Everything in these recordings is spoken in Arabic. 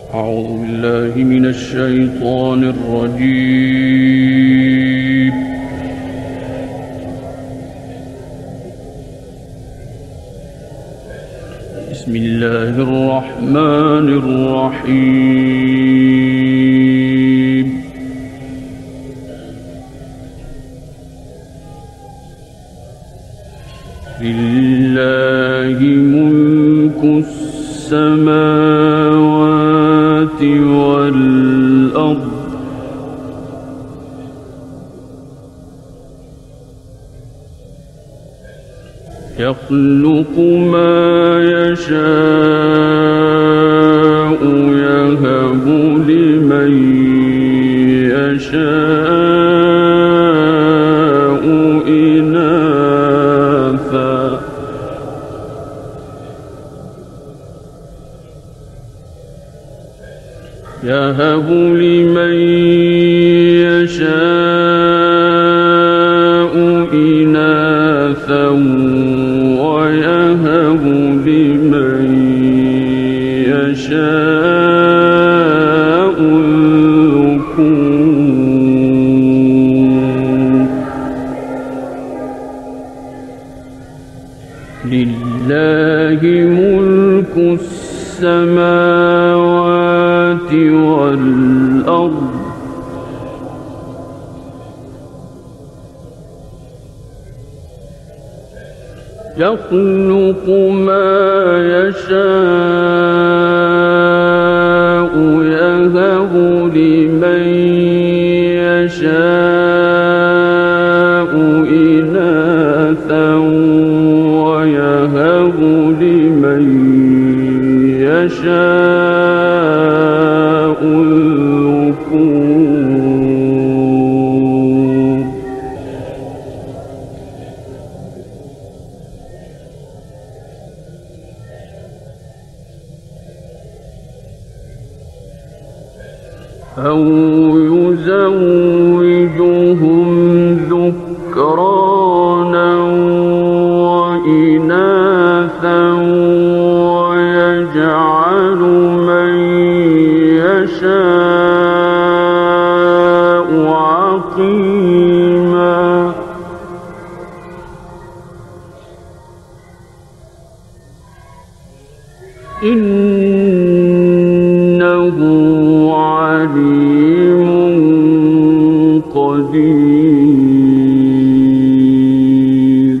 أعوذ بالله من الشيطان الرجيم. بسم الله الرحمن الرحيم. لله ملك السماوات والأرض يخلق ما يشاء يهب لمن يشاء إناثا يهب لمن يشاء إناثا ويهب لمن يشاء الذكور. لله ملك السماوات والأرض يخلق ما يشاء يهب لمن يشاء إناثا ويهب لمن يشاء الذكور. أو يزوجهم ذكرانا وإناثا ويجعل من يشاء عقيما. إنه عليم قدير.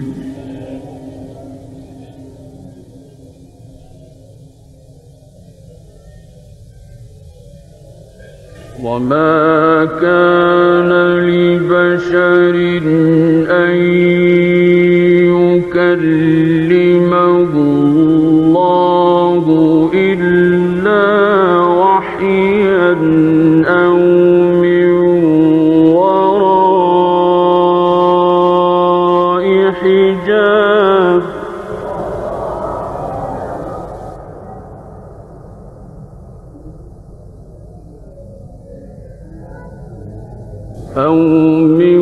وما كان لبشر أن يكلمه الله إلا وحيا أو من وراء حجاب. أو من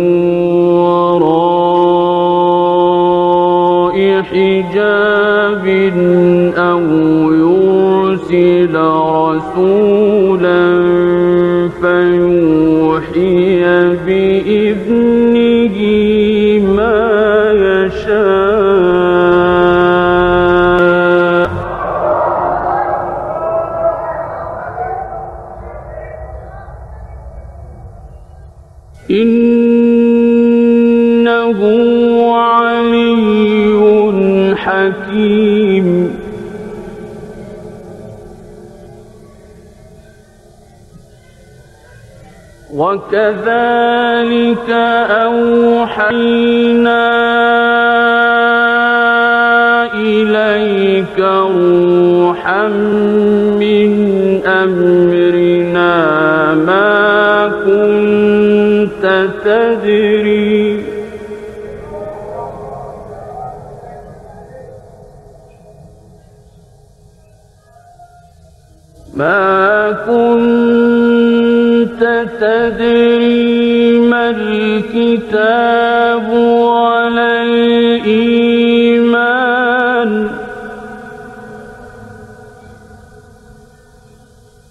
وراء حجاب أو يرسل رسولا فيوحي بإذنه ما يشاء. إنه علي حكيم. وكذلك أوحينا إليك روحا من أمرنا ما كنت تدري ما الكتاب ولا الإيمان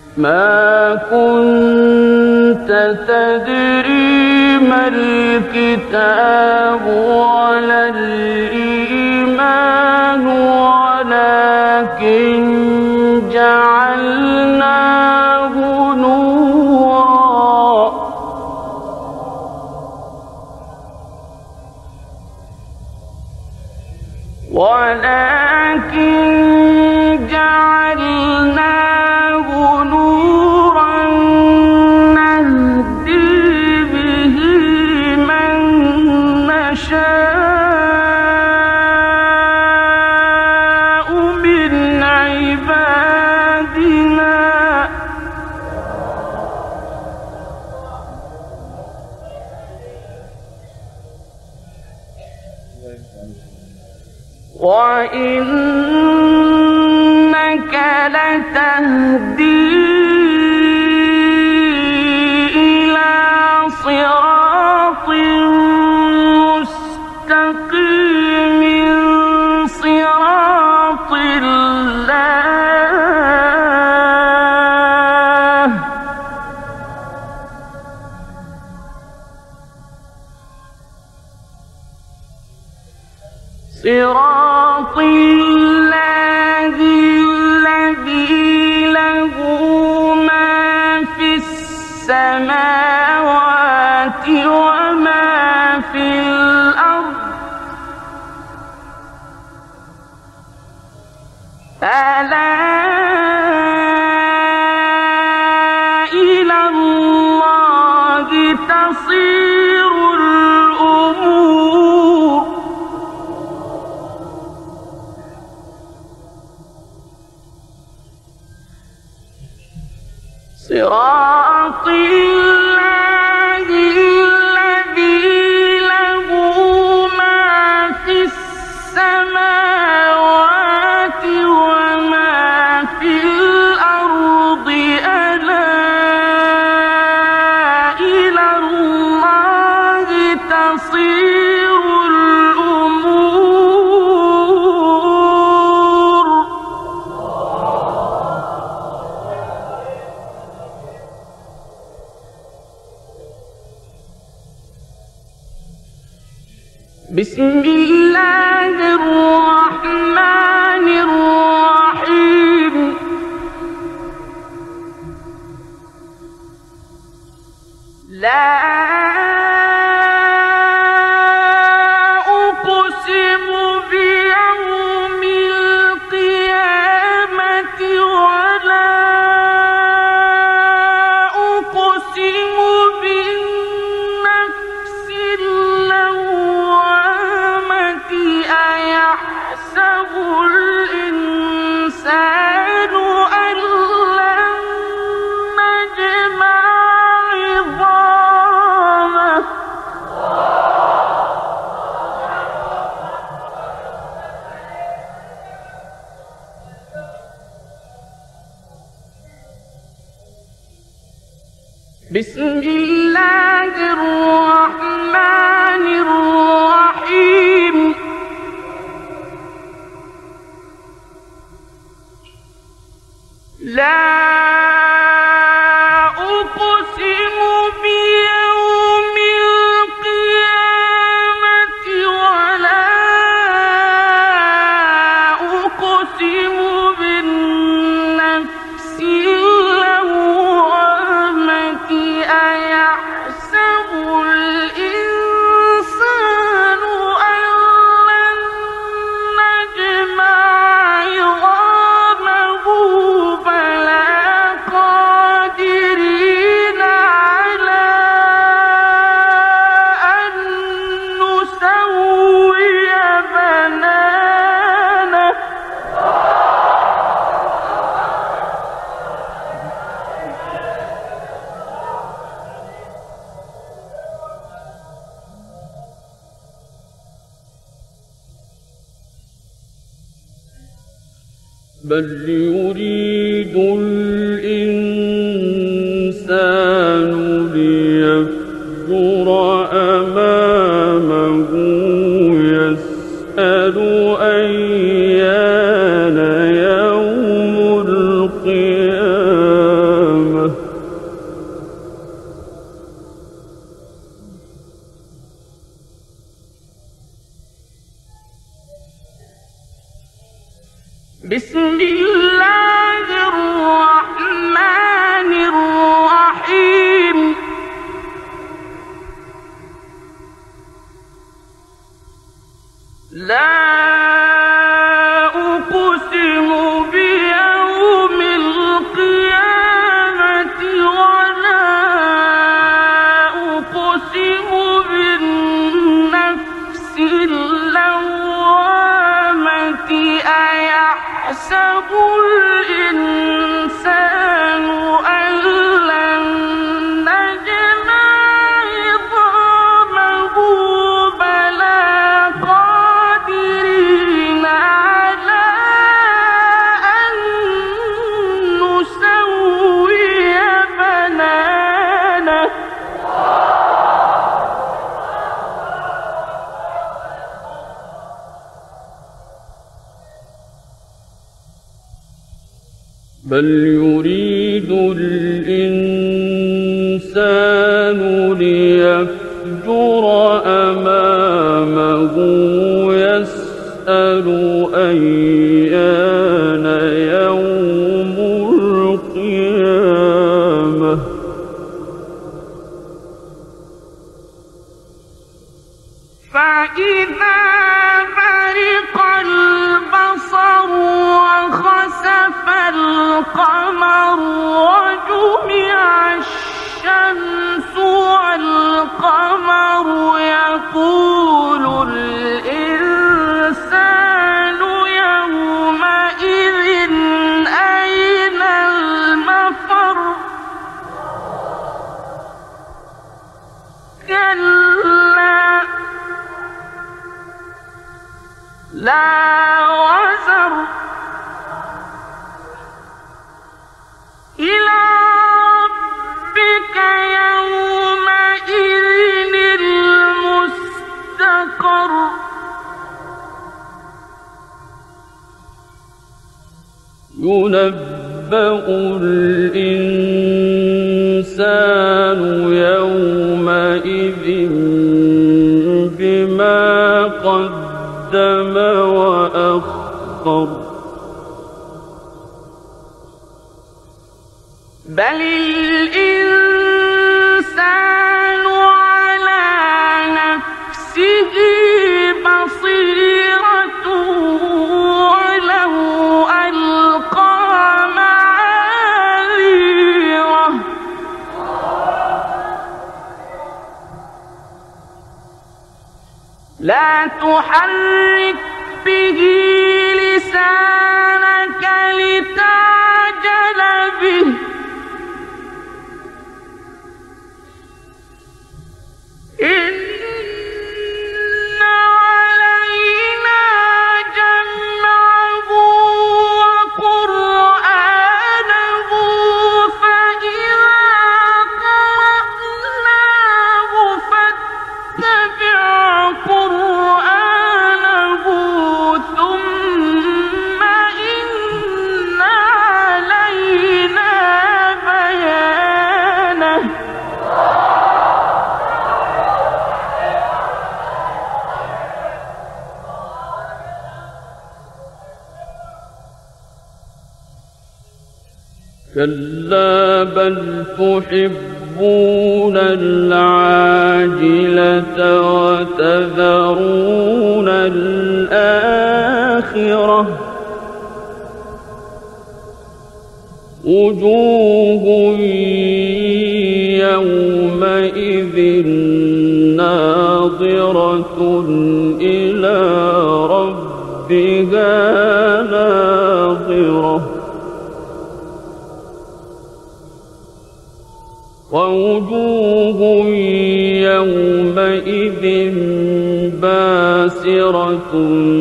ما كنت تدري ما الكتاب ولا الإيمان ولكن جعلناه نورا نهدي به من نشاء من عبادنا وإنك لتهدي إلى صراط مستقيم صراط الله صراط الله الذي له ما في السماوات وما في الأرض ألا إلى الله تصير الأمور صراط الله الذي له ما في السماوات وما في الأرض ألا إلى الله تصير الأمور بسم الله الرحمن الرحيم لا أقسم بيوم القيامة ولا أقسم بالنفس اللوامة أيحسب الإنسان أن لن نجمع عظامه بسم الله الرحمن الرحيم لا أقسم بيوم القيامة ولا أقسم بالنفس اللوامة أيحسب الإنسان أن لن نجمع عظامه بلى قادرين على أن نسوي بنانه بل يريد الإنسان ليفجر أمامه يسأل أيان يوم القيامة بسم الله الرحمن الرحيم لا أقسم بيوم القيامة ولا أقسم بالنفس اللوامة أيحسب الإنسان أن لن نجمع عظامه بلى قادرين على أن نسوي بنانه بل يريد الإنسان ليفجر أمامه يسأل أيان يوم القيامة فإذا برق البصر وخسف القمر وجمع الشمس والقمر يقول الإنسان يومئذ أين المفر كلا لا وزر إلى ربك يومئذ المستقر ينبأ الإنسان يومئذ بما قدم وأخر بل الإنسان على نفسه بصيرة ولو ألقى معاذيره لا تحرك به لسانك لتعجل به إن علينا جمعه وقرآنه فإذا قرأناه فاتبع قرآنه ثم إن علينا بيانه كلا بل تحبون العاجلة وتذرون الآخرة وجوه يومئذ ناظرة إلى ربها ناظرة ووجوه يومئذ باسرة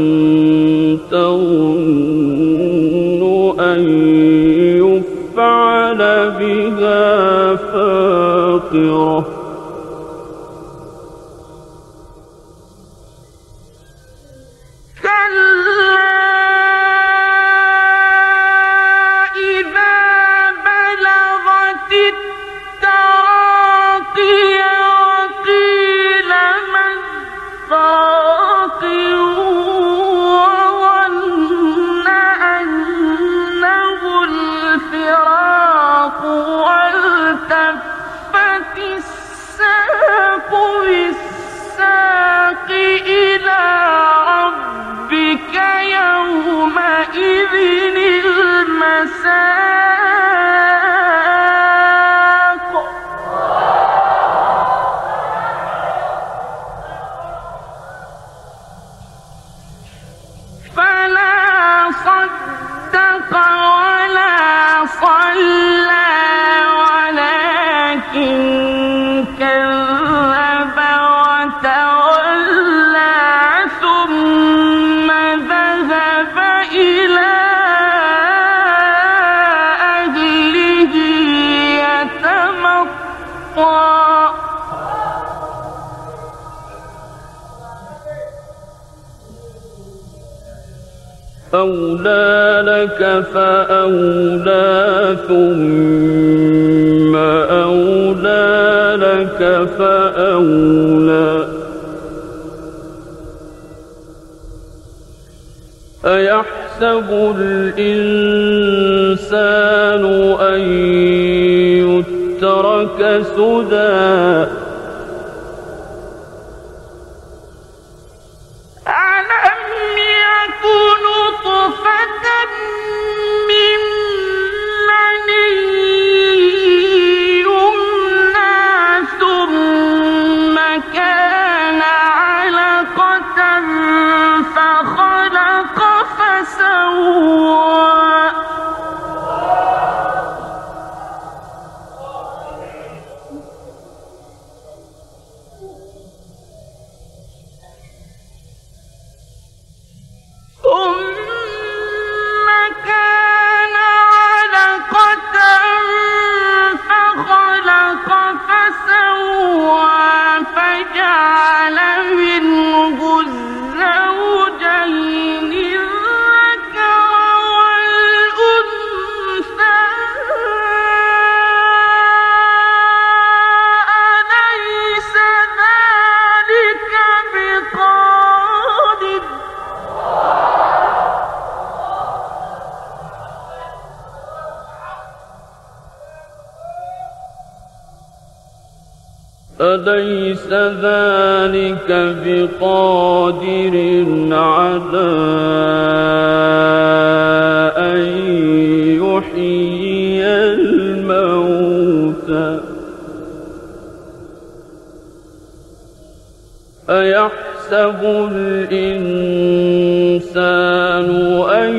تظن أن يفعل بها فاقرة وظن المساق فلا صدق ولا صلى ولكن كذب وتولى ثم ذهب إلى أهله يتمطى أولى لك فأولى ثم أولى لك فأولى أيحسب الإنسان أن يترك سدى أليس ذلك بقادر على أن يحيي الموتى أيحسب الإنسان أن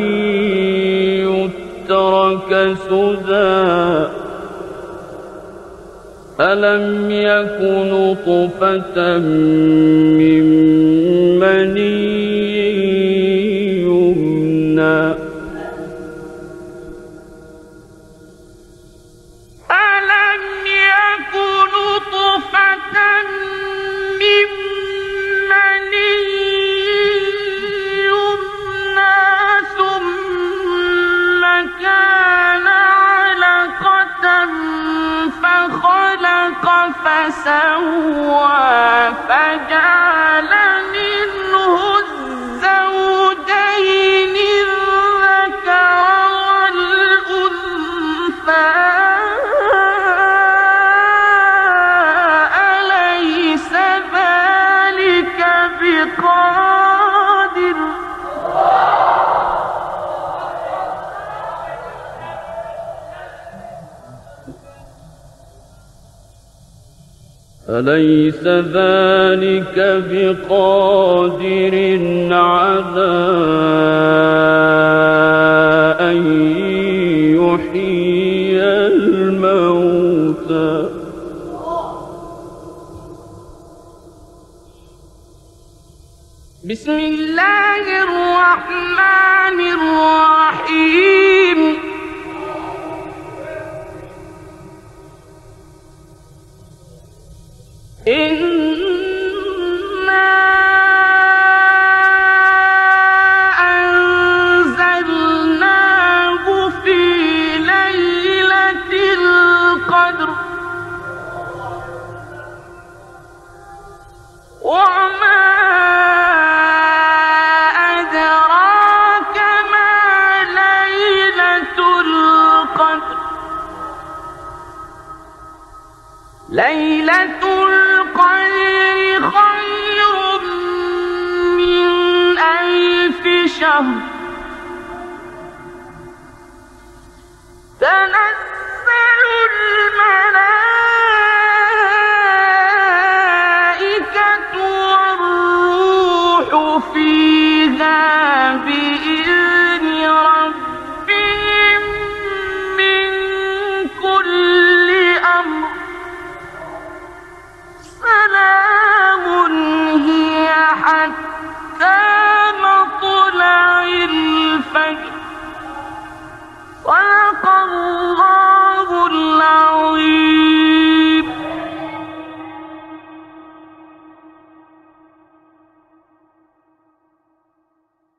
يترك سدى ألم يكن نطفة من مني يمنى ألم يكن نطفة من مني يمنى ثم كان علقة فخلق فسوى فجعل منه الزوجين الذكر والأنثى أليس ذلك بقادر أليس ذلك بقادر على أن يحيي الموتى بسم الله الرحمن الرحيم إنا أنزلناه في ليلة القدر وما أدراك ما ليلة القدر ليلة القدر خير من 1000 شهر